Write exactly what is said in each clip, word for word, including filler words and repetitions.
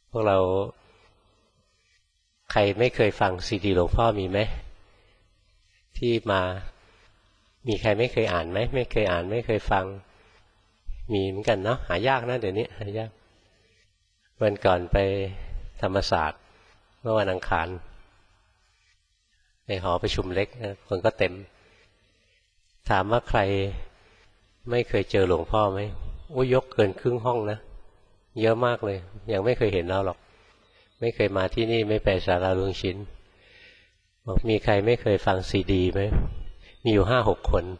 พวกเราใครไม่เคยฟังซีดีหลวงพ่อมีไหมที่มามีใครไม่เคยอ่านไหมไม่เคยอ่านไม่เคยฟังมีเหมือนกันเนาะหายากนะเดี๋ยวนี้หายากวันก่อนไปธรรมศาสตร์เมื่อวันอังคารในหอประชุมเล็กคนก็เต็มถามว่าใครไม่เคยเจอหลวงพ่อไหมโอ้ยกเกินครึ่งห้องนะเยอะมากเลยยังไม่เคยเห็นเราหรอกไม่เคยมาที่นี่ไม่ไปศาลาลุงชินบอกมีใครไม่เคยฟังซีดีไหมมีอยู่ห้าหกคน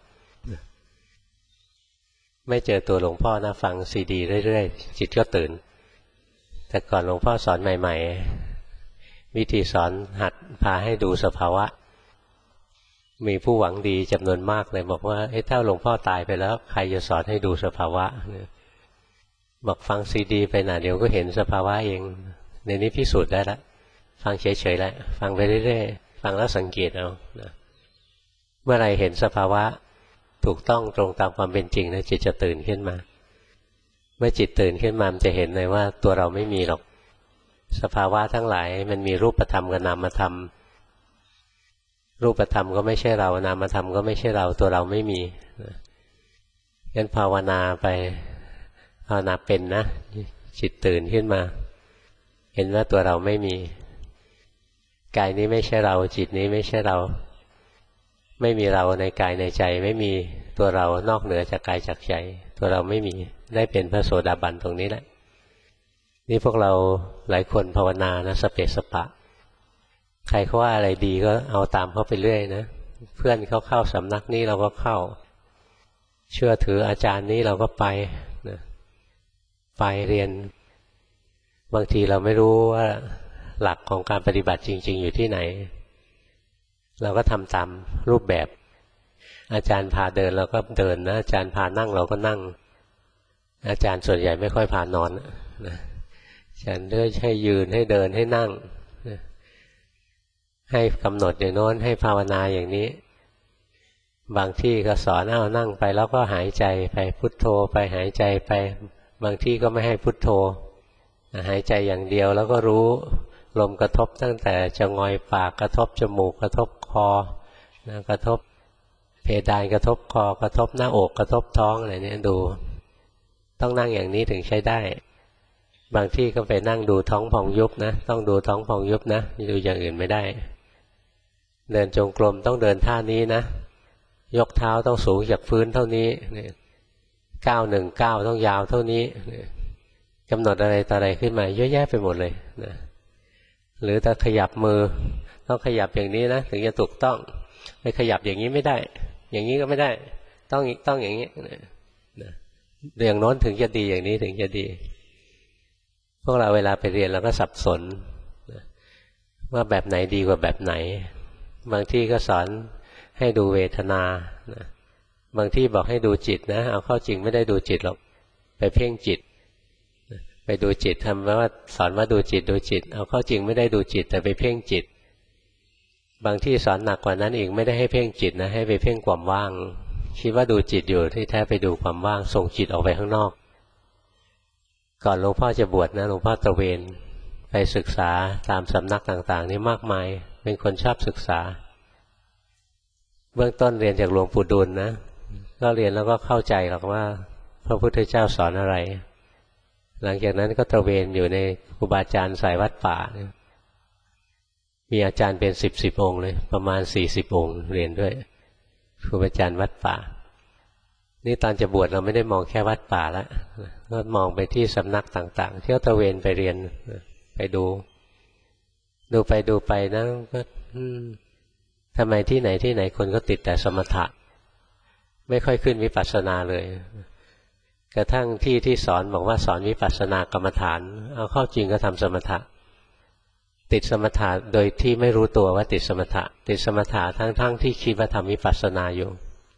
ไม่เจอตัวหลวงพ่อนะฟังซีดีเรื่อยๆจิตก็ตื่นแต่ก่อนหลวงพ่อสอนใหม่ๆวิธีสอนหัดพาให้ดูสภาวะมีผู้หวังดีจำนวนมากเลยบอกว่าเอ๊ะถ้าหลวงพ่อตายไปแล้วใครจะสอนให้ดูสภาวะบอกฟังซีดีไปหน่ะเดี๋ยวก็เห็นสภาวะเองในนี้พิสูจน์ได้ละฟังเฉยๆแล้วฟังไปเรื่อยๆฟังแล้วสังเกตเอานะเมื่อไรเห็นสภาวะถูกต้องตรงตามความเป็นจริงนะจิตจะตื่นขึ้นมาเมื่อจิตตื่นขึ้นมามันจะเห็นเลยว่าตัวเราไม่มีหรอกสภาวะทั้งหลายมันมีรูปธรรมกับนามธรรมรูปธรรมก็ไม่ใช่เรานามธรรมก็ไม่ใช่เราตัวเราไม่มีงั้นภาวนาไปภาวนาเป็นนะจิตตื่นขึ้นมาเห็นว่าตัวเราไม่มีกายนี้ไม่ใช่เราจิตนี้ไม่ใช่เราไม่มีเราในกายในใจไม่มีตัวเรานอกเหนือจากกายจากใจตัวเราไม่มีได้เป็นพระโสดาบันตรงนี้แหละนี่พวกเราหลายคนภาวนานะสเปสปะใครเขาว่าอะไรดีก็เอาตามเขาไปเรื่อยนะเพื่อนเขาเข้าสำนักนี้เราก็เข้าเชื่อถืออาจารย์นี้เราก็ไปนะไปเรียนบางทีเราไม่รู้ว่าหลักของการปฏิบัติจริงๆอยู่ที่ไหนเราก็ทำตามรูปแบบอาจารย์พาเดินเราก็เดินนะอาจารย์พานั่งเราก็นั่งอาจารย์ส่วนใหญ่ไม่ค่อยพานอนนะอาจารย์เลือกให้ยืนให้เดินให้นั่งนะให้กำหนดอย่างโน้นให้ภาวนาอย่างนี้บางที่ก็สอนเอานั่งไปแล้วก็หายใจไปพุทโธไปหายใจไปบางที่ก็ไม่ให้พุทโธหายใจอย่างเดียวแล้วก็รู้ลมกระทบตั้งแต่จะงอยปากกระทบจมูกกระทบคอนะกระทบเพดานกระทบคอกระทบหน้าอกกระทบท้องอะไรเนี่ยดูต้องนั่งอย่างนี้ถึงใช้ได้บางที่ก็ไปนั่งดูท้องพองยุบนะต้องดูท้องพองยุบนะดูอย่างอื่นไม่ได้เดินจงกรมต้องเดินท่านี้นะยกเท้าต้องสูงจากพื้นเท่านี้ก้าวหนึ่งก้าวต้องยาวเท่านี้กำหนดอะไรต่ออะไรขึ้นมาเยอะแยะไปหมดเลยนะหรือถ้าขยับมือต้องขยับอย่างนี้นะถึงจะถูกต้องไม่ขยับอย่างนี้ไม่ได้อย่างนี้ก็ไม่ได้ต้องต้องอย่างนี้นะอย่างโน้นถึงจะดีอย่างนี้ถึงจะดีพวกเราเวลาไปเรียนเราก็สับสนนะว่าแบบไหนดีกว่าแบบไหนบางที่ก็สอนให้ดูเวทนานะบางที่บอกให้ดูจิตนะเอาเข้าจริงไม่ได้ดูจิตหรอกไปเพ่งจิตไปดูจิตทำว่าสอนว่าดูจิตดูจิตเอาเข้าจริงไม่ได้ดูจิตแต่ไปเพ่งจิตบางที่สอนหนักกว่านั้นอีกไม่ได้ให้เพ่งจิตนะให้ไปเพ่งความว่างคิดว่าดูจิตอยู่ที่แท้ไปดูความว่างส่งจิตออกไปข้างนอกก่อนหลวงพ่อจะบวชนะหลวงพ่อตระเวนไปศึกษาตามสำนักต่างๆนี่มากมายเป็นคนชอบศึกษาเบื้องต้นเรียนจากหลวงปู่ดูลนะก็เรียนแล้วก็เข้าใจหรอกว่าพระพุทธเจ้าสอนอะไรหลังจากนั้นก็ตระเวนอยู่ในครูบาอาจารย์สายวัดป่ามีอาจารย์เป็นสิบสิบองค์เลยประมาณสี่สิบองค์เรียนด้วยครูบาอาจารย์วัดป่านี่ตอนจะบวชเราไม่ได้มองแค่วัดป่าแล้วก็มองไปที่สำนักต่างๆเที่ยวตระเวนไปเรียนไปดูดูไปดูไปนะก็ทำไมที่ไหนที่ไหนคนก็ติดแต่สมถะไม่ค่อยขึ้นวิปัสสนาเลยกระทั่งที่ที่สอนบอกว่าสอนวิปัสสนากรรมฐานเอาเข้าจริงก็ทำสมถะติดสมถะโดยที่ไม่รู้ตัวว่าติดสมถะติดสมถะทั้งๆที่คิดว่าทำวิปัสสนาอยู่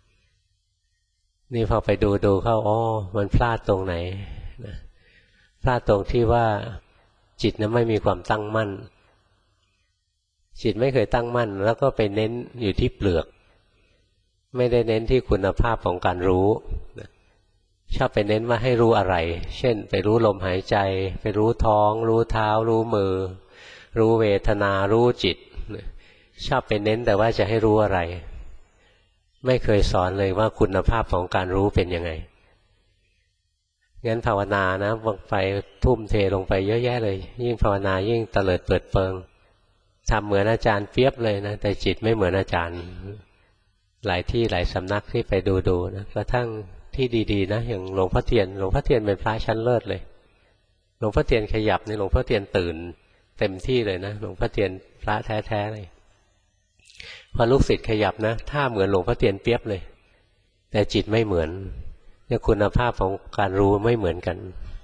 นี่พอไปดูดูเข้าอ๋อมันพลาดตรงไหนนะพลาดตรงที่ว่าจิตนั้นไม่มีความตั้งมั่นจิตไม่เคยตั้งมั่นแล้วก็ไปเน้นอยู่ที่เปลือกไม่ได้เน้นที่คุณภาพของการรู้นะชอบไปเน้นว่าให้รู้อะไรเช่นไปรู้ลมหายใจไปรู้ท้องรู้เท้ารู้มือรู้เวทนารู้จิตชอบไปเน้นแต่ว่าจะให้รู้อะไรไม่เคยสอนเลยว่าคุณภาพของการรู้เป็นยังไงงั้นภาวนานะลงไปทุ่มเทลงไปเยอะแยะเลยยิ่งภาวนายิ่งเตลิดเปิดเปิงทำเหมือนอาจารย์เปียบเลยนะแต่จิตไม่เหมือนอาจารย์หลายที่หลายสำนักที่ไปดูดูนะกระทั่งที่ดีๆนะอย่างหลวงพ่อเทียนหลวงพ่อเทียนเป็นพระชั้นเลิศเลยหลวงพ่อเทียนขยับในหลวงพ่อเทียนตื่นเต็มที่เลยนะหลวงพ่อเทียนพระแท้ๆเลยพอลูกศิษย์ขยับนะถ้าเหมือนหลวงพ่อเทียนเปียบเลยแต่จิตไม่เหมือนเนี่ยคุณภาพของการรู้ไม่เหมือนกัน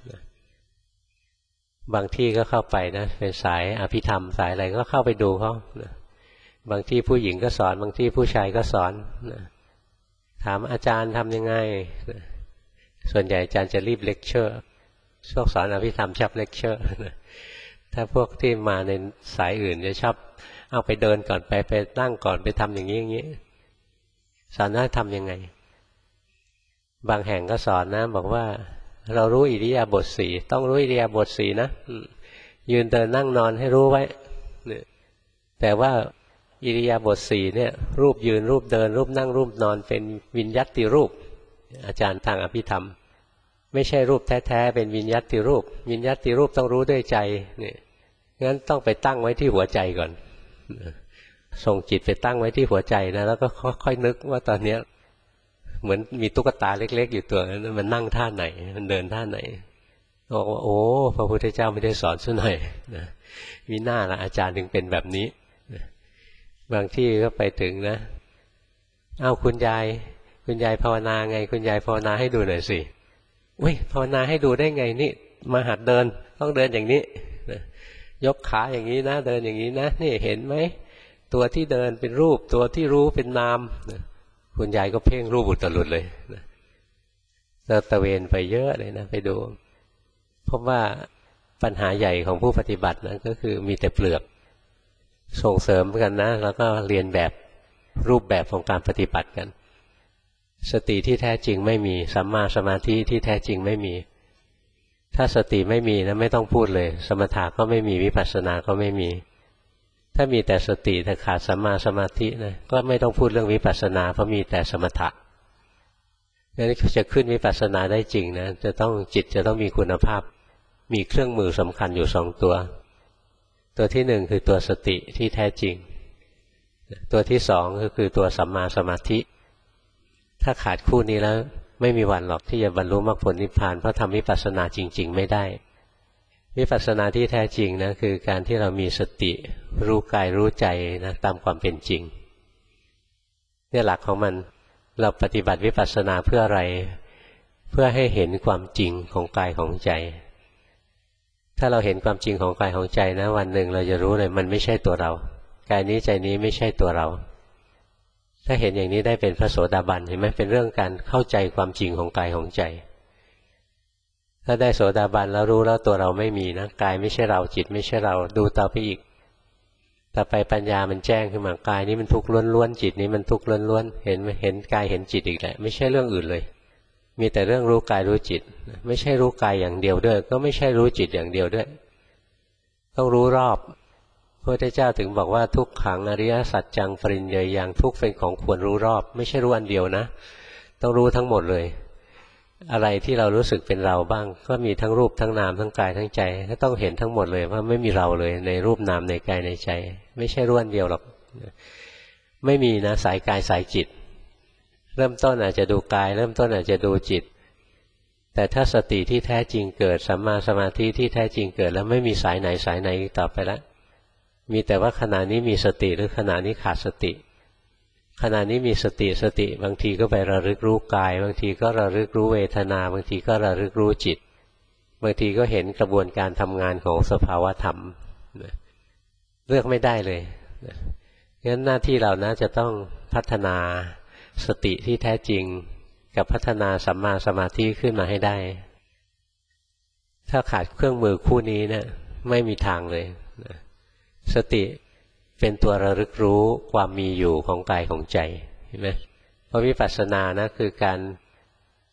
บางที่ก็เข้าไปนะเป็นสายอภิธรรมสายอะไรก็เข้าไปดูเขาบางที่ผู้หญิงก็สอนบางที่ผู้ชายก็สอนถามอาจารย์ทำยังไงส่วนใหญ่อาจารย์จะรีบเลคเชอร์พวกสอนอภิธรรมชอบเลคเชอร์ถ้าพวกที่มาในสายอื่นจะชอบเอาไปเดินก่อนไปไปนั่งก่อนไปทำอย่างนี้อย่างนี้สอนว่าทำยังไงบางแห่งก็สอนนะบอกว่าเรารู้อิริยาบถสี่ต้องรู้อิริยาบถสี่นะยืนเดินนั่งนอนให้รู้ไว้แต่ว่าอิริยาบถสี่เนี่ยรูปยืนรูปเดินรูปนั่งรูปนอนเป็นวิญญัติรูปอาจารย์ทางอภิธรรมไม่ใช่รูปแท้ๆเป็นวิญญัติรูปวิญญัติรูปต้องรู้ด้วยใจเนี่ยงั้นต้องไปตั้งไว้ที่หัวใจก่อนส่งจิตไปตั้งไว้ที่หัวใจนะแล้วก็ค่อยๆนึกว่าตอนนี้เหมือนมีตุ๊กตาเล็กๆอยู่ตัวนั้นมันนั่งท่าไหนมันเดินท่าไหนบอกว่าโอ้พระพุทธเจ้าไม่ได้สอนซะหน่อยนะมีหน้าละอาจารย์ถึงเป็นแบบนี้นะบางที่ก็ไปถึงนะอ้าวคุณยายคุณยายภาวนาไงคุณยายภาวนาให้ดูหน่อยสิอุ้ยภาวนาให้ดูได้ไงนี่มาหัดเดินต้องเดินอย่างนี้นะยกขาอย่างนี้นะเดินอย่างนี้นะนี่เห็นไหมตัวที่เดินเป็นรูปตัวที่รู้เป็นนามนะคุณยายก็เพ่งรูปอุตรุดเลยนะตะเวนไปเยอะเลยนะไปดูเพราะว่าปัญหาใหญ่ของผู้ปฏิบัตินะก็คือมีแต่เปลือกส่งเสริมกันนะแล้วก็เรียนแบบรูปแบบของการปฏิบัติกันสติที่แท้จริงไม่มีสัมมาสมาธิที่แท้จริงไม่มีถ้าสติไม่มีนะไม่ต้องพูดเลยสมถะก็ไม่มีวิปัสสนาก็ไม่มีถ้ามีแต่สติแต่ขาดสัมมาสมาธินะก็ไม่ต้องพูดเรื่องวิปัสสนาเพราะมีแต่สมถะงั้นจะขึ้นวิปัสสนาได้จริงนะจะต้องจิตจะต้องมีคุณภาพมีเครื่องมือสำคัญอยู่สองตัวตัวที่หนึ่งคือตัวสติที่แท้จริงตัวที่สองก็คือตัวสัมมาสมาธิถ้าขาดคู่นี้แล้วไม่มีวันหรอกที่จะบรรลุมรรคผลนิพพานเพราะทำวิปัสสนาจริงๆไม่ได้วิปัสสนาที่แท้จริงนะคือการที่เรามีสติรู้กายรู้ใจนะตามความเป็นจริงเนี่ยหลักของมันเราปฏิบัติวิปัสสนาเพื่ออะไรเพื่อให้เห็นความจริงของกายของใจถ้าเราเห็นความจริงของกายของใจนะวันหนึ่งเราจะรู้เลยมันไม่ใช่ตัวเรากายนี้ใจนี้ไม่ใช่ตัวเราถ้าเห็นอย่างนี้ได้เป็นพระโสดาบันเห็นไหมเป็นเรื่องการเข้าใจความจริงของกายของใจถ้าได้โสดาบันแล้วรู้แล้วตัวเราไม่มีนะกายไม่ใช่เราจิตไม่ใช่เราดูต่อไปอีกต่อไปปัญญามันแจ้งขึ้นมากายนี้มันทุกข์ล้วนๆจิตนี้มันทุกข์ล้วนๆเห็นเห็นกายเห็นจิตอีกแหละไม่ใช่เรื่องอื่นเลยมีแต่เรื่องรู้กายรู้จิตไม่ใช่รู้กายอย่างเดียวด้วยก็ไม่ใช่รู้จิตอย่างเดียวด้วยต้องรู้รอบพระพุทธเจ้าถึงบอกว่าทุกขังอริยสัจจังปริญเยยังทุกเป็นของควรรู้รอบไม่ใช่รู้อันเดียวนะต้องรู้ทั้งหมดเลยอะไรที่เรารู้สึกเป็นเราบ้างก็มีทั้งรูปทั้งนามทั้งกายทั้งใจก็ต้องเห็นทั้งหมดเลยว่าไม่มีเราเลยในรูปนามในกายในใจไม่ใช่รู้อันเดียวหรอกไม่มีนะสายกายสายจิตเริ่มต้นอาจจะดูกายเริ่มต้นอาจจะดูจิตแต่ถ้าสติที่แท้จริงเกิดสัมมาสมาธิที่แท้จริงเกิดแล้วไม่มีสายไหนสายไหนอีกต่อไปแล้วมีแต่ว่าขณะนี้มีสติหรือขณะนี้ขาดสติขณะนี้มีสติสติบางทีก็ไประลึกรู้กายบางทีก็ระลึกรู้เวทนาบางทีก็ระลึกรู้จิตบางทีก็เห็นกระบวนการทำงานของสภาวธรรมเลือกไม่ได้เลยงั้นหน้าที่เรานะจะต้องพัฒนาสติที่แท้จริงกับพัฒนาสัมมาสมาธิขึ้นมาให้ได้ถ้าขาดเครื่องมือคู่นี้เนี่ยไม่มีทางเลยสติเป็นตัวระลึกรู้ความมีอยู่ของกายของใจเห็นไหมเพราะวิปัสสนานะคือการ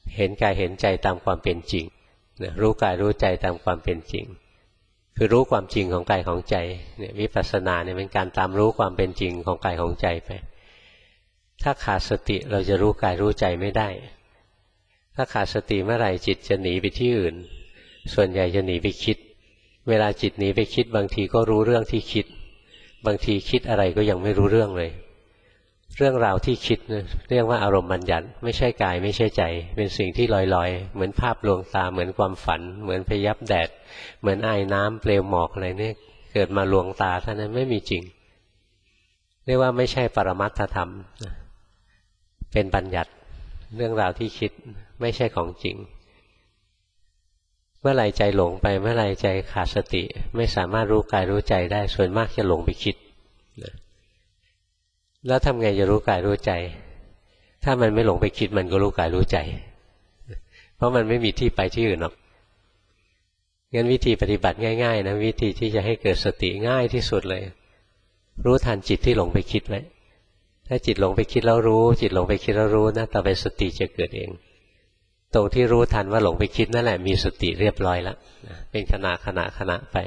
เห็นกายเห็นใจตามความเป็นจริงนะรู้กายรู้ใจตามความเป็นจริงคือรู้ความจริงของกายของใจเนี่ยวิปัสสนาเนี่ยเป็นการตามรู้ความเป็นจริงของกายของใจไปถ้าขาดสติเราจะรู้กายรู้ใจไม่ได้ถ้าขาดสติเมื่อไหร่จิตจะหนีไปที่อื่นส่วนใหญ่จะหนีไปคิดเวลาจิตหนีไปคิดบางทีก็รู้เรื่องที่คิดบางทีคิดอะไรก็ยังไม่รู้เรื่องเลยเรื่องราวที่คิดเรียกว่าอารมณ์บัญญัติไม่ใช่กายไม่ใช่ใจเป็นสิ่งที่ลอยๆเหมือนภาพลวงตาเหมือนความฝันเหมือนพยับแดดเหมือนไอ้น้ำเปลวหมอกอะไรเนี่ยเกิดมาลวงตาเท่านั้นไม่มีจริงเรียกว่าไม่ใช่ปรมัตถธรรมเป็นบัญญัติเรื่องราวที่คิดไม่ใช่ของจริงเมื่อไหร่ใจหลงไปเมื่อไหร่ใจขาดสติไม่สามารถรู้กายรู้ใจได้ส่วนมากจะหลงไปคิดแล้วทำไงจะรู้กายรู้ใจถ้ามันไม่หลงไปคิดมันก็รู้กายรู้ใจเพราะมันไม่มีที่ไปที่อื่นหรอกงั้นวิธีปฏิบัติง่ายๆนะวิธีที่จะให้เกิดสติง่ายที่สุดเลยรู้ทันจิตที่หลงไปคิดไว้ถ้าจิตหลงไปคิดแล้วรู้จิตหลงไปคิดแล้วรู้นะต่อไปสติจะเกิดเองตรงที่รู้ทันว่าหลงไปคิดนั่นแหละมีสติเรียบร้อยแล้วเป็นขณะขณะขณะไป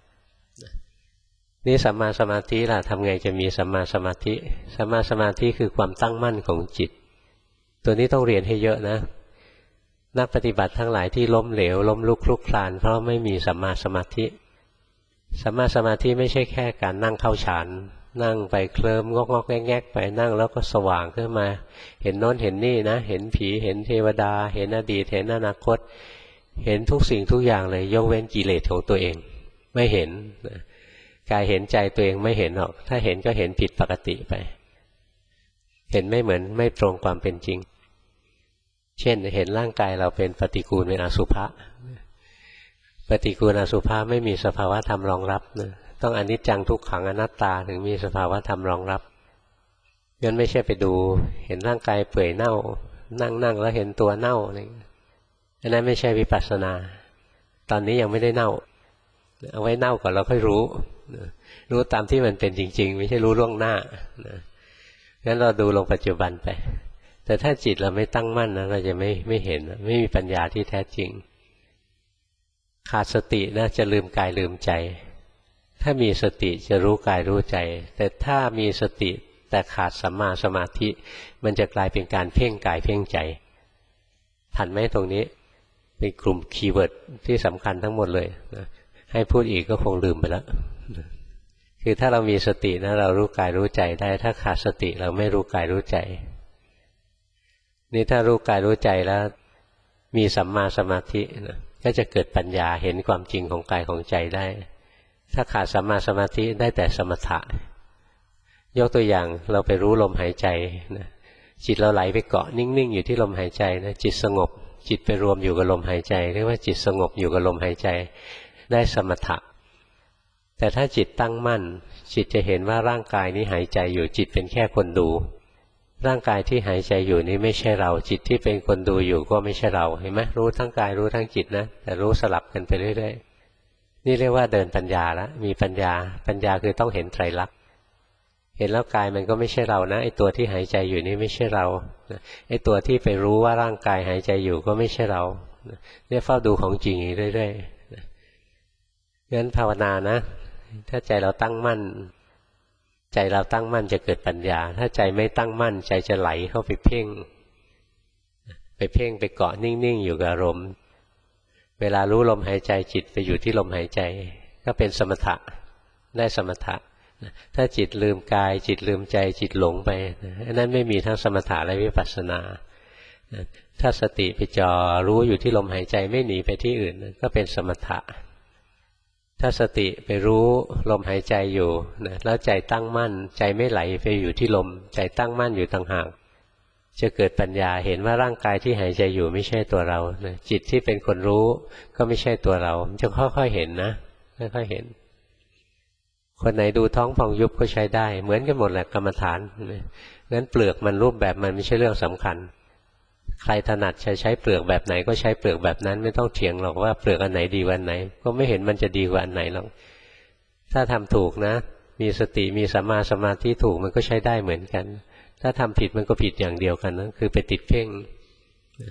นี่สัมมาสมาธิล่ะทำไงจะมีสัมมาสมาธิสัมมาสมาธิคือความตั้งมั่นของจิตตัวนี้ต้องเรียนให้เยอะนะนักปฏิบัติทั้งหลายที่ล้มเหลวล้มลุกคลุกคลานเพราะไม่มีสัมมาสมาธิสัมมาสมาธิไม่ใช่แค่การนั่งเข้าฌานนั่งไปเคลิ้มงอกงอกแงกแงกไปนั่งแล้วก็สว่างขึ้นมาเห็นโน้นเห็นนี่นะเห็นผีเห็นเทวดาเห็นอดีตเห็นอนาคตเห็นทุกสิ่งทุกอย่างเลยยกเว้นกิเลสของตัวเองไม่เห็นกายเห็นใจตัวเองไม่เห็นหรอกถ้าเห็นก็เห็นผิดปกติไปเห็นไม่เหมือนไม่ตรงความเป็นจริงเช่นเห็นร่างกายเราเป็นปฏิกูลเป็นอสุภะปฏิกูลอสุภะไม่มีสภาวะธรรมรองรับนะต้องอนิจจังทุกขังอนัตตาถึงมีสภาวะธรรมรองรับงั้นไม่ใช่ไปดูเห็นร่างกายเปื่อยเน่านั่งนั่งแล้วเห็นตัวเน่าอะไรอันนั้นไม่ใช่วิปัสสนาตอนนี้ยังไม่ได้เน่าเอาไว้เน่าก่อนเราค่อยรู้รู้ตามที่มันเป็นจริงๆไม่ใช่รู้ล่วงหน้างั้นเราดูลงปัจจุบันไปแต่ถ้าจิตเราไม่ตั้งมั่นนะเราจะไม่ไม่เห็นไม่มีปัญญาที่แท้จริงขาดสตินะจะลืมกายลืมใจถ้ามีสติจะรู้กายรู้ใจแต่ถ้ามีสติแต่ขาดสัมมาสมาธิมันจะกลายเป็นการเพ่งกายเพ่งใจทันไหมตรงนี้เป็นกลุ่มคีย์เวิร์ดที่สำคัญทั้งหมดเลยนะให้พูดอีกก็คงลืมไปแล้วคือถ้าเรามีสตินะเรารู้กายรู้ใจได้ถ้าขาดสติเราไม่รู้กายรู้ใจนี่ถ้ารู้กายรู้ใจแล้วมีสัมมาสมาธินะก็จะเกิดปัญญาเห็นความจริงของกายของใจได้ถ้าขาดสัมมาสมาธิได้แต่สมถะยกตัวอย่างเราไปรู้ลมหายใจนะจิตเราไหลไปเกาะนิ่งๆอยู่ที่ลมหายใจนะจิตสงบจิตไปรวมอยู่กับลมหายใจเรียกว่าจิตสงบอยู่กับลมหายใจได้สมถะแต่ถ้าจิตตั้งมั่นจิตจะเห็นว่าร่างกายนี้หายใจอยู่จิตเป็นแค่คนดูร่างกายที่หายใจอยู่นี้ไม่ใช่เราจิตที่เป็นคนดูอยู่ก็ไม่ใช่เราเห็นไหมรู้ทั้งกายรู้ทั้งจิตนะแต่รู้สลับกันไปเรื่อยๆนี่เรียกว่าเดินปัญญาแล้วมีปัญญาปัญญาคือต้องเห็นไตรลักษณ์เห็นแล้วกายมันก็ไม่ใช่เรานะไอ้ตัวที่หายใจอยู่นี่ไม่ใช่เราไอ้ตัวที่ไปรู้ว่าร่างกายหายใจอยู่ก็ไม่ใช่เราเนี่ยเฝ้าดูของจริงอยู่เรื่อยๆงั้นภาวนานะถ้าใจเราตั้งมั่นใจเราตั้งมั่นจะเกิดปัญญาถ้าใจไม่ตั้งมั่นใจจะไหลเข้าไปเพ่งไปเพ่งไปเกาะนิ่งๆอยู่กับอารมณ์เวลารู้ลมหายใจจิตไปอยู่ที่ลมหายใจก็เป็นสมถะได้สมถะถ้าจิตลืมกายจิตลืมใจจิตหลงไปนั้นไม่มีทั้งสมถะและวิปัสสนาถ้าสติไปจ่อรู้อยู่ที่ลมหายใจไม่หนีไปที่อื่นก็เป็นสมถะถ้าสติไปรู้ลมหายใจอยู่นะแล้วใจตั้งมั่นใจไม่ไหลไปอยู่ที่ลมใจตั้งมั่นอยู่ต่างหากจะเกิดปัญญาเห็นว่าร่างกายที่หายใจอยู่ไม่ใช่ตัวเรานะจิตที่เป็นคนรู้ก็ไม่ใช่ตัวเรามันจะค่อยๆเห็นนะค่อยๆเห็นคนไหนดูท้องพองยุบก็ใช้ได้เหมือนกันหมดแหละกรรมฐานงั้นเปลือกมันรูปแบบมันไม่ใช่เรื่องสำคัญใครถนัดใช้ใช้เปลือกแบบไหนก็ใช้เปลือกแบบนั้นไม่ต้องเถียงหรอกว่าเปลือกอันไหนดีกว่าอันไหนก็ไม่เห็นมันจะดีกว่าอันไหนหรอกถ้าทำถูกนะมีสติมีสัมมาสมาธิถูกมันก็ใช้ได้เหมือนกันถ้าทำผิดมันก็ผิดอย่างเดียวกันนะคือไปติดเพ่ง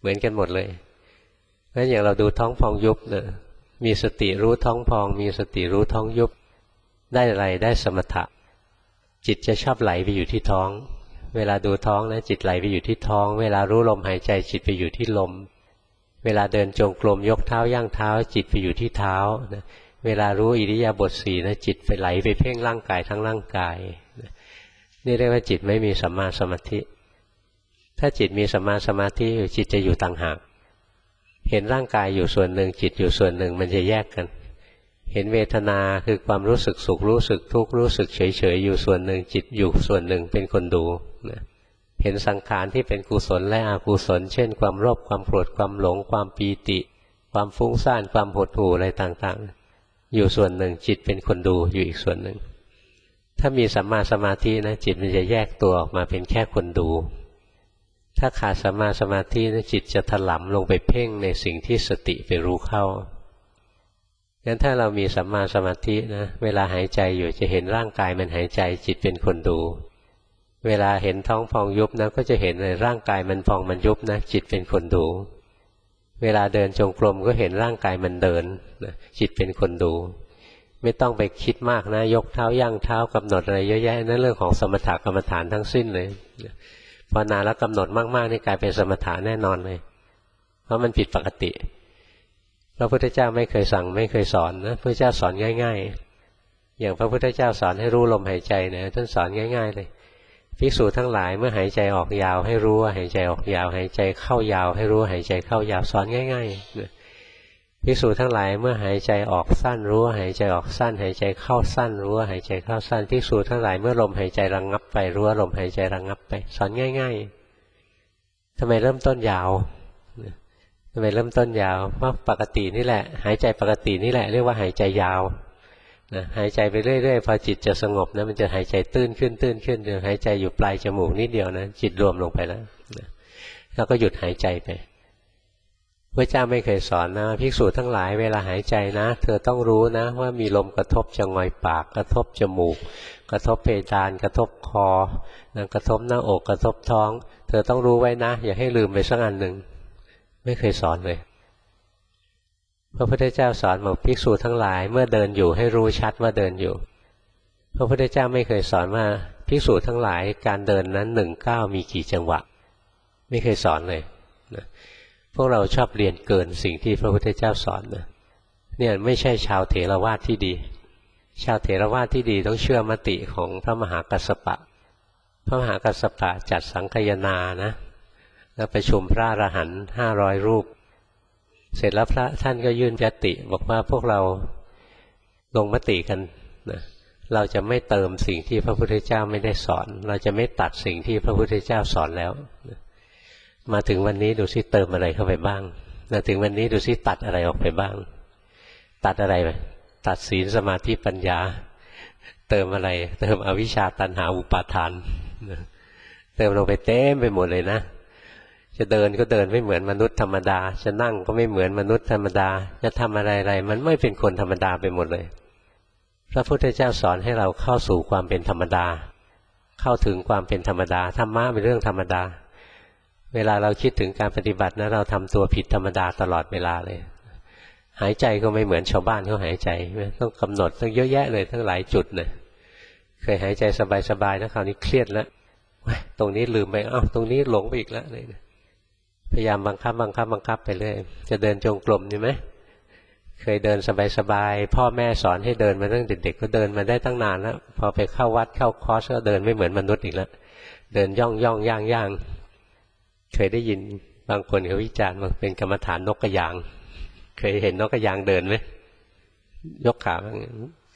เหมือนกันหมดเลยเพราะอย่างเราดูท้องพองยุบเนี่ยมีสติรู้ท้องพองมีสติรู้ท้องยุบได้อะไรได้สมถะจิตจะชอบไหลไปอยู่ที่ท้องเวลาดูท้องนะจิตไหลไปอยู่ที่ท้องเวลารู้ลมหายใจจิตไปอยู่ที่ลมเวลาเดินจงกรมยกเท้าย่างเท้าจิตไปอยู่ที่เท้านะเวลารู้อิริยาบถสี่นะจิตไปไหลไปเพ่งร่างกายทั้งร่างกายนี่เรียกว่าจิตไม่มีสัมมาสมาธิถ้าจิตมีสัมมาสมาธิอยู่จิตจะอยู่ต่างหากเห็นร่างกายอยู่ส่วนหนึ่งจิตอยู่ส่วนหนึ่งมันจะแยกกันเห็นเวทนาคือความรู้สึกสุขรู้สึกทุกข์รู้สึกเฉยๆอยู่ส่วนหนึ่งจิตอยู่ส่วนหนึ่งเป็นคนดูนะเห็นสังขารที่เป็นกุศลและอกุศลเช่นความโลภความโกรธความหลงความปีติความฟุ้งซ่านความหดหู่อะไรต่างๆอยู่ส่วนหนึ่งจิตเป็นคนดูอยู่อีกส่วนหนึ่งถ้ามีสัมมาสมาธินะจิตมันจะแยกตัวออกมาเป็นแค่คนดูถ้าขาดสัมมาสมาธินะจิตจะถลำลงไปเพ่งในสิ่งที่สติไปรู้เข้างั้นถ้าเรามีสัมมาสมาธินะเวลาหายใจอยู่จะเห็นร่างกายมันหายใจจิตเป็นคนดูเวลาเห็นท้องพองยุบนะก็จะเห็นเลยร่างกายมันพองมันยุบนะจิตเป็นคนดูเวลาเดินจงกรมก็เห็นร่างกายมันเดินนะจิตเป็นคนดูไม่ต้องไปคิดมากนะยกเท้าย่างเท้ากำหนดอะไรเยอะแยะนั่นเรื่องของสมถกรรมฐานทั้งสิ้นเลยพอนานแล้วกำหนดมากๆนี่กลายเป็นสมถะแน่นอนเลยเพราะมันผิดปกติพระพุทธเจ้าไม่เคยสั่งไม่เคยสอนนะพระพุทธเจ้าสอนง่ายๆอย่างพระพุทธเจ้าสอนให้รู้ลมหายใจเนี่ยท่านสอนง่ายๆเลยภิกษุทั้งหลายเมื่อหายใจออกยาวให้รู้ว่าหายใจออกยาวหายใจเข้ายาวให้รู้หายใจเข้ายาวสอนง่ายๆภิกษุทั้งหลายเมื่อหายใจออกสั้นรู้ว่าหายใจออกสั้นหายใจเข้าสั้นรู้ว่าหายใจเข้าสั้นภิกษุทั้งหลายเมื่อลมหายใจระงับไปรู้ว่าลมหายใจระงับไปสอนง่ายๆทำไมเริ่มต้นยาวทำไมเริ่มต้นยาวเพราะปกตินี่แหละหายใจปกตินี่แหละเรียกว่าหายใจยาวนะหายใจไปเรื่อยๆพอจิตจะสงบนะมันจะหายใจตื้นขึ้นตื้นขึ้นเดี๋ยวหายใจอยู่ปลายจมูกนิดเดียวนะจิตรวมลงไปแล้วนะแล้วก็หยุดหายใจไปพระเจ้าไม่เคยสอนนะภิกษุทั้งหลายเวลาหายใจนะเธอต้องรู้นะว่ามีลมกระทบจงอยปากกระทบจมูกกระทบเพดานกระทบคอนะกระทบหน้าอกกระทบท้องเธอต้องรู้ไว้นะอย่าให้ลืมไปสักอันหนึ่งไม่เคยสอนเลยพระพุทธเจ้าสอนบอกภิกษุทั้งหลายเมื่อเดินอยู่ให้รู้ชัดว่าเดินอยู่พระพุทธเจ้าไม่เคยสอนว่าภิกษุทั้งหลายการเดินนั้นหนึ่งก้าวมีกี่จังหวะไม่เคยสอนเลยนะพวกเราชอบเรียนเกินสิ่งที่พระพุทธเจ้าสอนนะเนี่ยไม่ใช่ชาวเถรวาทที่ดีชาวเถรวาทที่ดีต้องเชื่อมติของพระมหากัสสปะพระมหากัสสปะจัดสังฆยนานะแล้วประชุมพระอรหันต์ห้าร้อยรูปเสร็จแล้วพระท่านก็ยื่นยติบอกว่าพวกเราลงมติกันนะเราจะไม่เติมสิ่งที่พระพุทธเจ้าไม่ได้สอนเราจะไม่ตัดสิ่งที่พระพุทธเจ้าสอนแล้วนะมาถึงวันนี้ดูซิเติมอะไรเข้าไปบ้างมาถึงวันนี้ดูซิตัดอะไรออกไปบ้างตัดอะไรไปตัดศีลสมาธิปัญญาเติมอะไรเติมอวิชชาตัณหาอุปาทานนะเติมลงไปเต็มไปหมดเลยนะจะเดินก็เดินไม่เหมือนมนุษย์ธรรมดาจะนั่งก็ไม่เหมือนมนุษย์ธรรมดาจะทำอะไรอะไรมันไม่เป็นคนธรรมดาไปหมดเลยพระพุทธเจ้าสอนให้เราเข้าสู่ความเป็นธรรมดาเข้าถึงความเป็นธรรมดาธรรมะเป็นเรื่องธรรมดาเวลาเราคิดถึงการปฏิบัตินะเราทำตัวผิดธรรมดาตลอดเวลาเลยหายใจก็ไม่เหมือนชาวบ้านเขาหายใจต้องกำหนดต้องเยอะแยะเลยทั้งหลายจุดเลยเคยหายใจสบายๆนะคราวนี้เครียดแล้วตรงนี้ลืมไปอ้าวตรงนี้หลงไปอีกแล้วเลยพยายามบังคับบังคับบังคับไปเรื่อยจะเดินจงกรมใช่ไหมเคยเดินสบายๆพ่อแม่สอนให้เดินมาตั้งเด็กๆก็เดินมาได้ตั้งนานแล้วพอไปเข้าวัดเข้าคอร์สก็เดินไม่เหมือนมนุษย์อีกแล้วเดินย่องย่องย่างย่างเคยได้ยินบางคนเขาวิจารณ์ว่าเป็นกรรมฐานนกกระยางเคยเห็นนกกระยางเดินไหมยกขาบ้าง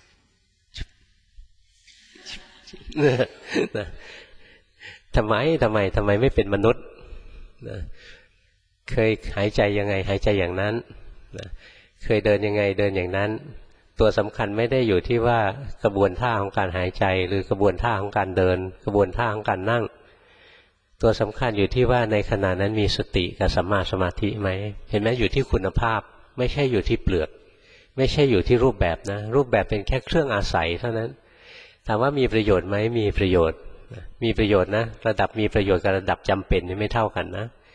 ทำไมทำไมทำไมไม่เป็นมนุษย์นะเคยหายใจยังไงหายใจอย่างนั้นนะเคยเดินยังไงเดินอย่างนั้นตัวสำคัญไม่ได้อยู่ที่ว่ากระบวนท่าของการหายใจหรือกระบวนท่าของการเดินกระบวนท่าของการนั่งตัวสำคัญอยู่ที่ว่าในขณะนั้นมีสติกับสัมมาสมาธิไหมเห็นไหมอยู่ที่คุณภาพไม่ใช่อยู่ที่เปลือกไม่ใช่อยู่ที่รูปแบบนะรูปแบบเป็นแค่เครื่องอาศัยเท่านั้นถามว่ามีประโยชน์ไหมมีประโยชน์มีประโยชน์นะระดับมีประโยชน์กับระดับจำเป็นนี่ไม่เท่ากันนะ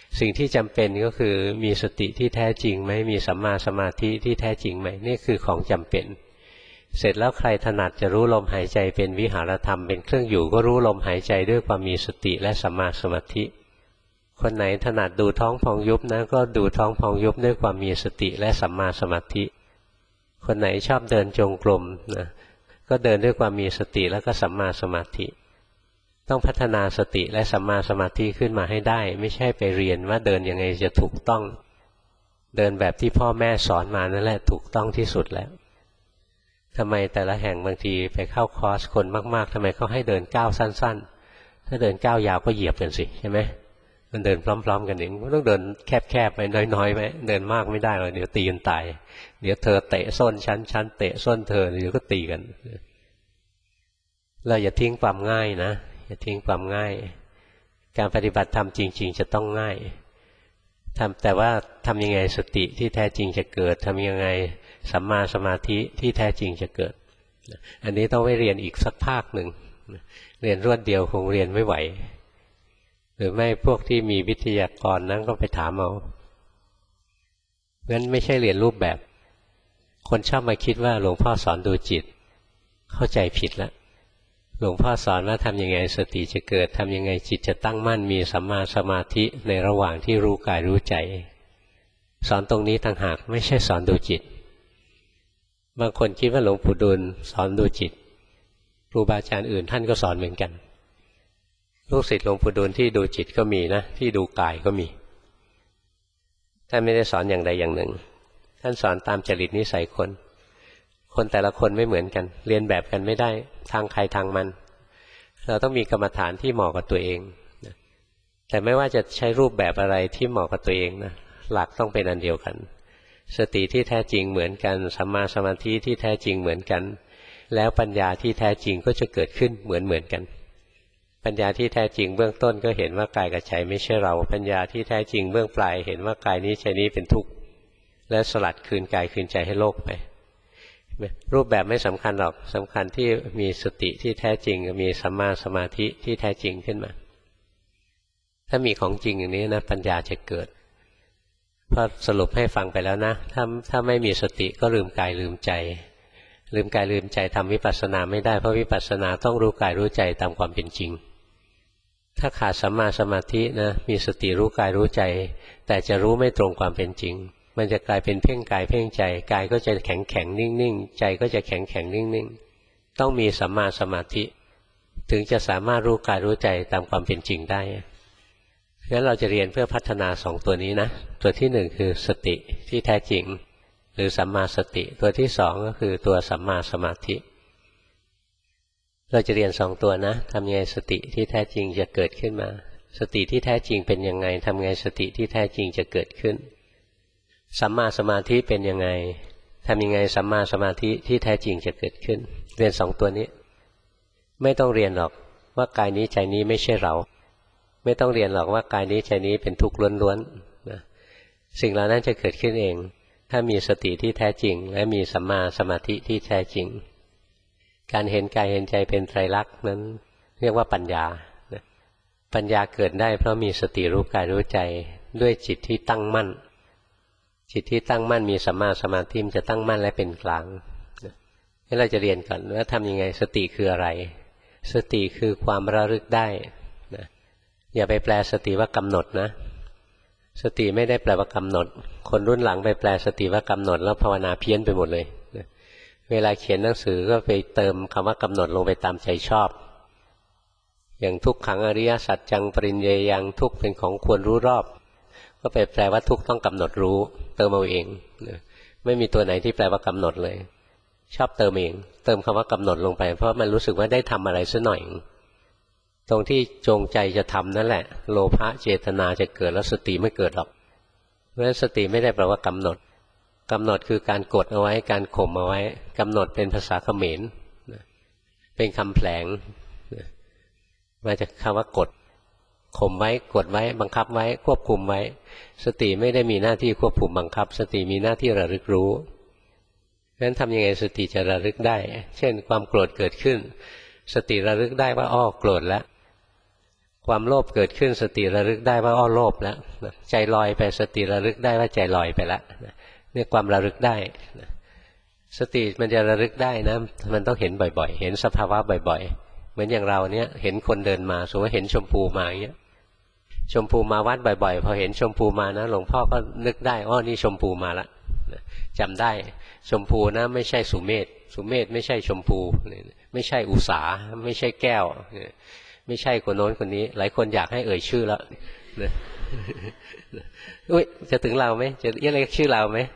สิ่งที่จำเป็นก็คือมีสติที่แท้จริงไหมมีสัมมาสมาธิที่แท้จริงไหมนี่คือของจำเป็นเสร็จแล้วใครถนัดจะรู้ลมหายใจเป็นวิหารธรรมเป็นเครื่องอยู่ก็รู้ลมหายใจด้วยความมีสติและสัมมาสมาธิคนไหนถนัดดูท้องพองยุบนะก็ดูท้องพองยุบด้วยความมีสติและสัมมาสมาธิคนไหนชอบเดินจงกรมนะก็เดินด้วยความมีสติแล้วก็สัมมาสมาธิต้องพัฒนาสติและสัมมาสมาธิขึ้นมาให้ได้ไม่ใช่ไปเรียนว่าเดินยังไงจะถูกต้องเดินแบบที่พ่อแม่สอนมานั่นแหละถูกต้องที่สุดแล้วทำไมแต่ละแห่งบางทีไปเข้าคอร์สคนมากๆทำไมเขาให้เดินก้าวสั้นๆถ้าเดินก้าวยาวก็เหยียบกันสิใช่ไหมมันเดินพร้อมๆกันเองก็ต้องเดินแคบๆไปน้อยๆไปเดินมากไม่ได้หรอกเดี๋ยวตีกันตายเดี๋ยวเธอเตะส้นฉันฉันเตะส้นเธอเดี๋ยวก็ตีกันเราอย่าทิ้งความง่ายนะอย่าทิ้งความง่ายการปฏิบัติธรรมจริงๆจะต้องง่ายทำแต่ว่าทำยังไงสติที่แท้จริงจะเกิดทำยังไงสัมมาสมาธิที่แท้จริงจะเกิดอันนี้ต้องไปเรียนอีกสักภาคหนึ่งเรียนรวดเดียวคงเรียนไม่ไหวหรือไม่พวกที่มีวิทยากรนั้นก็ไปถามเอางั้นไม่ใช่เรียนรูปแบบคนชอบมาคิดว่าหลวงพ่อสอนดูจิตเข้าใจผิดแล้วหลวงพ่อสอนว่าทำยังไงสติจะเกิดทำยังไงจิตจะตั้งมั่นมีสัมมาสมาธิในระหว่างที่รู้กายรู้ใจสอนตรงนี้ต่างหากไม่ใช่สอนดูจิตบางคนคิดว่าหลวงปู่ดูลสอนดูจิตครูบาอาจารย์อื่นท่านก็สอนเหมือนกันลูกศิษย์หลวงปู่ดูลที่ดูจิตก็มีนะที่ดูกายก็มีท่านไม่ได้สอนอย่างใดอย่างหนึ่งท่านสอนตามจริตนิสัยคนคนแต่ละคนไม่เหมือนกันเรียนแบบกันไม่ได้ทางใครทางมันเราต้องมีกรรมฐานที่เหมาะกับตัวเองแต่ไม่ว่าจะใช้รูปแบบอะไรที่เหมาะกับตัวเองนะหลักต้องเป็นอันเดียวกันสติที่แท้จริงเหมือนกันสัมมาสมาธิที่แท้จริงเหมือนกันแล้วปัญญาที่แท้จริงก็จะเกิดขึ้นเหมือนเหมือนกันปัญญาที่แท้จริงเบื้องต้นก็เห็นว่ากายกับใจไม่ใช่เราปัญญาที่แท้จริงเบื้องปลายเห็นว่ากายนี้ใจนี้เป็นทุกข์และสลัดคืนกายคืนใจให้โลกไปรูปแบบไม่สำคัญหรอกสำคัญที่มีสติที่แท้จริงมีสัมมาสมาธิที่แท้จริงขึ้นมาถ้ามีของจริงอย่างนี้นะปัญญาจะเกิดพอสรุปให้ฟังไปแล้วนะถ้าถ้าไม่มีสติก็ลืมกายลืมใจลืมกายลืมใจทำวิปัสสนาไม่ได้เพราะวิปัสสนาต้องรู้กายรู้ใจตามความเป็นจริงถ้าขาดสัมมาสมาธินะมีสติรู้กายรู้ใจแต่จะรู้ไม่ตรงความเป็นจริงมันจะกลายเป็นเพ่งกายเพ่งใจกายก็จะแข็งแข็งนิ่งนิ่งใจก็จะแข็งแข็งนิ่งนิ่งต้องมีสัมมาสมาธิถึงจะสามารถรู้กายรู้ใจตามความเป็นจริงได้งั้นเราจะเรียนเพื่อพัฒนาสองตัวนี้นะตัวที่หนึ่งคือสติที่แท้จริงหรือสัมมาสติตัวที่สองก็คือตัวสัมมาสมาธิเราจะเรียนสองตัวนะทำยังไงสติที่แท้จริงจะเกิดขึ้นมาสติที่แท้จริงเป็นยังไงทำยังไงสติที่แท้จริงจะเกิดขึ้นสัมมาสมาธิเป็นยังไงทำยังไงสัมมาสมาธิที่แท้จริงจะเกิดขึ้นเรียนสองตัวนี้ไม่ต้องเรียนหรอกว่ากายนี้ใจนี้ไม่ใช่เราไม่ต้องเรียนหรอกว่ากายนี้ใจนี้เป็นทุกข์ล้วนๆนะสิ่งเหล่านั้นจะเกิดขึ้นเองถ้ามีสติที่แท้จริงและมีสัมมาสมาธิที่แท้จริงการเห็นกายเห็นใจเป็นไตรลักษณ์นั้นเรียกว่าปัญญานะปัญญาเกิดได้เพราะมีสติรู้กายรู้ใจด้วยจิตที่ตั้งมั่นจิตที่ตั้งมั่นมีสัมมาสมาธิมันจะตั้งมั่นและเป็นกลางนี่เราจะเรียนก่อนว่าทำยังไงสติคืออะไรสติคือความระลึกได้นะอย่าไปแปลสติว่ากำหนดนะสติไม่ได้แปลว่ากำหนดคนรุ่นหลังไปแปลสติว่ากำหนดแล้วภาวนาเพี้ยนไปหมดเลยนะเวลาเขียนหนังสือก็ไปเติมคำว่ากำหนดลงไปตามใจชอบอย่างทุกขังอริยสัจจังปริญเยยังทุกเป็นของควรรู้รอบก็ไปแปลว่าทุกต้องกำหนดรู้เติมเอาเองนะไม่มีตัวไหนที่แปลว่ากำหนดเลยชอบเติมเองเติมคำว่ากำหนดลงไปเพราะมันรู้สึกว่าได้ทำอะไรสักหน่อยตรงที่จงใจจะทำนั่นแหละโลภะเจตนาจะเกิดแล้วสติไม่เกิดหรอกเพราะฉะนั้นสติไม่ได้แปลว่ากำหนดกำหนดคือการกดเอาไว้การข่มเอาไว้กำหนดเป็นภาษาเขมรเป็นคำแผลงมาจากคำว่ากดข่มไว้กดไว้บังคับไว้ควบคุมไว้สติไม่ได้มีหน้าที่ควบคุมบังคับสติมีหน้าที่ระลึกรู้เพราะฉะนั้นทำยังไงสติจะระลึกได้เช่นความโกรธเกิดขึ้นสติระลึกได้ว่าอ้อโกรธแล้วความโลภเกิดขึ้นสติระลึกได้ว่าอ้อโลภแล้วใจลอยไปสติระลึกได้ว่าใจลอยไปแล้วนี่ความระลึกได้สติมันจะระลึกได้นะมันต้องเห็นบ่อยๆเห็นสภาวะบ่อยๆเหมือนอย่างเราเนี่ยเห็นคนเดินมาสมมติว่าเห็นชมพูมาอย่างเงี้ยชมพูมาวัดบ่อยๆพอเห็นชมพูมานะหลวงพ่อก็นึกได้อ้อนี่ชมพูมาละจำได้ชมพูนะไม่ใช่สุเมธสุเมธไม่ใช่ชมพูไม่ใช่อุสาไม่ใช่แก้วไม่ใช่คนโน้นคนนี้หลายคนอยากให้เอ่ยชื่อแล้วอุ้ยจะถึงเราไหมจะเรียกชื่อเราไหม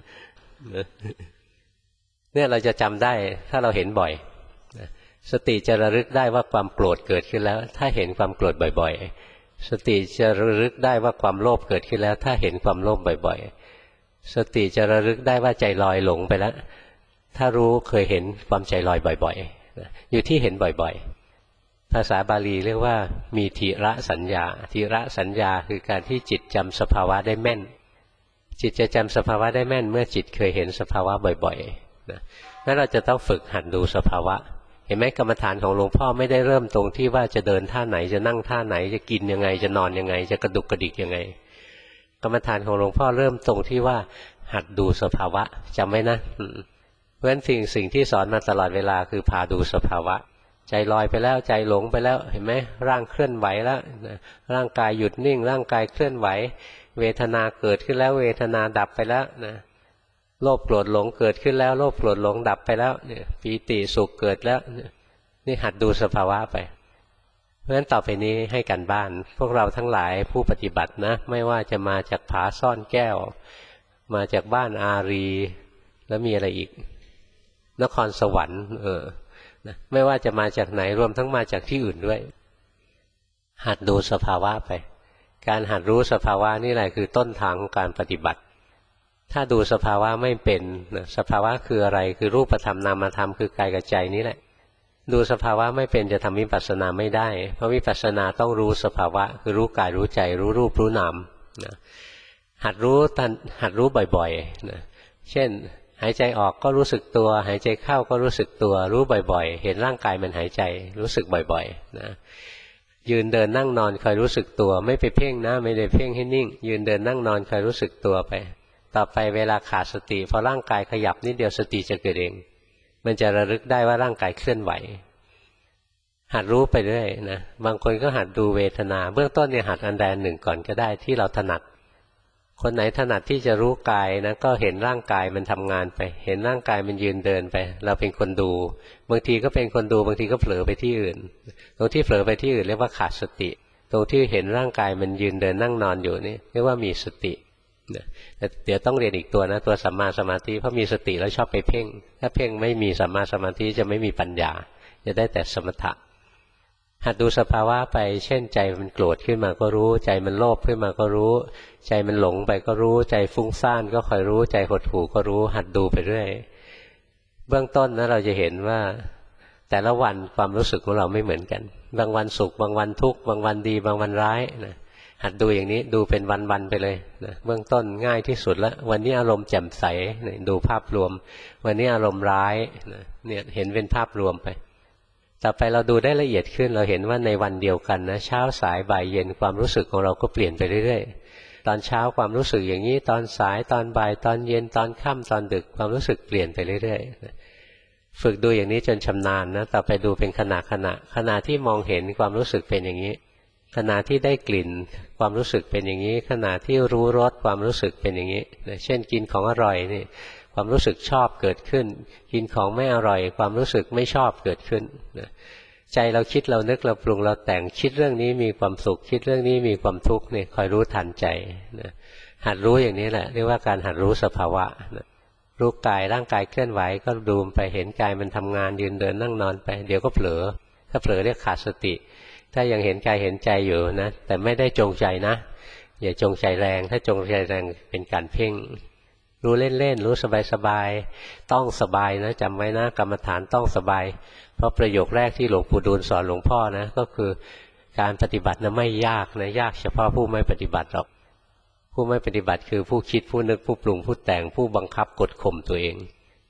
เนี่ยเราจะจำได้ถ้าเราเห็นบ่อยสติจะระลึกได้ว่าความโกรธเกิดขึ้นแล้วถ้าเห็นความโกรธบ่อยๆสติจะระลึกได้ว่าความโลภเกิดขึ้นแล้วถ้าเห็นความโลภบ่อยๆสติจะระลึกได้ว่าใจลอยหลงไปแล้วถ้ารู้เคยเห็นความใจลอยบ่อยๆอยู่ที่เห็นบ่อยๆภาษาบาลีเรียกว่ามีทีระสัญญาทีระสัญญาคือการที่จิตจำสภาวะได้แม่นจิตจะจำสภาวะได้แม่นเมื่อจิตเคยเห็นสภาวะบ่อยๆนะงั้นเราจะต้องฝึกหัดดูสภาวะเห็นไหมกรรมฐานของหลวงพ่อไม่ได้เริ่มตรงที่ว่าจะเดินท่าไหนจะนั่งท่าไหนจะกินยังไงจะนอนยังไงจะกระดุกกระดิกยังไงกรรมฐานของหลวงพ่อเริ่มตรงที่ว่าหัดดูสภาวะจำไว้นะเพราะฉะนั้นสิ่งสิ่งที่สอนมาตลอดเวลาคือพาดูสภาวะใจลอยไปแล้วใจหลงไปแล้วเห็นไหมร่างเคลื่อนไหวแล้วร่างกายหยุดนิ่งร่างกายเคลื่อนไหวเวทนาเกิดขึ้นแล้วเวทนาดับไปแล้วนะโลภโกรธหลงเกิดขึ้นแล้วโลภโกรธหลงดับไปแล้วเนี่ยปีติสุขเกิดแล้วนี่หัดดูสภาวะไปเพราะฉะนั้นต่อไปนี้ให้กันบ้านพวกเราทั้งหลายผู้ปฏิบัตินะไม่ว่าจะมาจากผาซ่อนแก้วมาจากบ้านอารีแล้วมีอะไรอีกนครสวรรค์เออนะไม่ว่าจะมาจากไหนรวมทั้งมาจากที่อื่นด้วยหัดดูสภาวะไปการหัดรู้สภาวะนี่แหละคือต้นทางของการปฏิบัติถ้าดูสภาวะไม่เป็นนะสภาวะคืออะไรคือรูปธรรมนามธรรมคือกายกับใจนี่แหละดูสภาวะไม่เป็นจะทำวิปัสสนาไม่ได้เพราะวิปัสสนาต้องรู้สภาวะคือรู้กายรู้ใจรู้รูปรู้นามนะหัดรู้ตันหัดรู้บ่อยๆนะเช่นหายใจออกก็รู้สึกตัวหายใจเข้าก็รู้สึกตัวรู้บ่อยๆเห็นร่างกายมันหายใจรู้สึกบ่อยๆนะยืนเดินนั่งนอนคอยรู้สึกตัวไม่ไปเพ่งนะไม่ได้เพ่งให้นิ่งยืนเดินนั่งนอนคอยรู้สึกตัวไปต่อไปเวลาขาดสติพอร่างกายขยับนิดเดียวสติจะเกิดเองมันจะระลึกได้ว่าร่างกายเคลื่อนไหวหัดรู้ไปเรื่อยนะบางคนก็หัดดูเวทนาเบื้องต้นเนี่ยหัดอันใดอันหนึ่งก่อนก็ได้ที่เราถนัดคนไหนถนัดที่จะรู้กายนะก็เห็นร่างกายมันทำงานไปเห็นร่างกายมันยืนเดินไปเราเป็นคนดูบางทีก็เป็นคนดูบางทีก็เผลอไปที่อื่นตรงที่เผลอไปที่อื่นเรียกว่าขาดสติตรงที่เห็นร่างกายมันยืนเดินนั่งนอนอยู่นี่เรียกว่ามีสติแต่เดี๋ยวต้องเรียนอีกตัวนะตัวสัมมาสมาธิเพราะมีสติแล้วชอบไปเพ่งถ้าเพ่งไม่มีสัมมาสมาธิจะไม่มีปัญญาจะได้แต่สมถะหัดดูสภาวะไปเช่นใจมันโกรธขึ้นมาก็รู้ใจมันโลภขึ้นมาก็รู้ใจมันหลงไปก็รู้ใจฟุ้งซ่านก็คอยรู้ใจหดหู่ก็รู้หัดดูไปเรื่อยเบื้องต้นนะเราจะเห็นว่าแต่ละวันความรู้สึกของเราไม่เหมือนกันบางวันสุขบางวันทุกข์บางวันดีบางวันร้ายนะหัดดูอย่างนี้ดูเป็นวันๆไปเลยนะเบื้องต้นง่ายที่สุดแล้ววันนี้อารมณ์แจ่มใสดูภาพรวมวันนี้อารมณ์ร้ายนะเนี่ยเห็นเป็นภาพรวมไปต่อไปเราดูได้ละเอียดขึ้นเราเห็นว่าในวันเดียวกันนะเช้าสายบ่ายเย็นความรู้สึกของเราก็เปลี่ยนไปเรื่อยๆตอนเช้าความรู้สึกอย่างนี้ตอนสายตอนบ่ายตอนเย็นตอนค่ำตอนดึกความรู้สึกเปลี่ยนไปเรื่อยๆฝึกดูอย่างนี้จนชำนาญนะต่อไปดูเป็นขณะขณะขณะที่มองเห็นความรู้สึกเป็นอย่างนี้ขณะที่ได้กลิ่นความรู้สึกเป็นอย่างนี้ขณะที่รู้รสความรู้สึกเป็นอย่างนี้เช่นกินของอร่อยนี่ความรู้สึกชอบเกิดขึ้นกินของไม่อร่อยความรู้สึกไม่ชอบเกิดขึ้นใจเราคิดเรานึกเราปรุงเราแต่งคิดเรื่องนี้มีความสุขคิดเรื่องนี้มีความทุกข์เนี่ยคอยรู้ทันใจนะหัดรู้อย่างนี้แหละเรียกว่าการหัดรู้สภาวะนะรู้กายร่างกายเคลื่อนไหวก็ดูไปเห็นกายมันทำงานยืนเดินนั่งนอนไปเดี๋ยวก็เผลอถ้าเผลอเรียกขาดสติถ้ายังเห็นกายเห็นใจอยู่นะแต่ไม่ได้จงใจนะอย่าจงใจแรงถ้าจงใจแรงเป็นการเพ่งรู้เล่นๆรู้สบายๆต้องสบายนะจำไว้นะกรรมฐานต้องสบายเพราะประโยคแรกที่หลวงปู่ดูลสอนหลวงพ่อนะก็คือการปฏิบัตินะไม่ยากนะยากเฉพาะผู้ไม่ปฏิบัติหรอกผู้ไม่ปฏิบัติคือผู้คิดผู้นึกผู้ปรุงผู้แต่งผู้บังคับกดข่มตัวเอง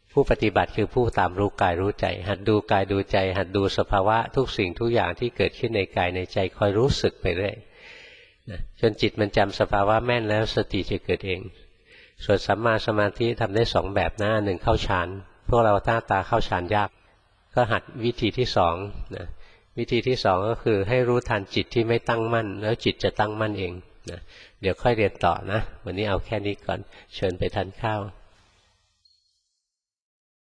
ผู้ปฏิบัติคือผู้ตามรู้กายรู้ใจหัดดูกายดูใจหัดดูสภาวะทุกสิ่งทุกอย่างที่เกิดขึ้นในกายในใจคอยรู้สึกไปเรื่อยนะจนจิตมันจำสภาวะแม่นแล้วสติจะเกิดเองส่วนสัมมาสมาธิทำได้สองแบบนะหนึ่งเข้าฌานพวกเราหน้าตาเข้าฌานยากก็หัดวิธีที่สองนะวิธีที่สองก็คือให้รู้ทันจิตที่ไม่ตั้งมั่นแล้วจิตจะตั้งมั่นเองนะเดี๋ยวค่อยเรียนต่อนะวันนี้เอาแค่นี้ก่อนเชิญไปทานข้าว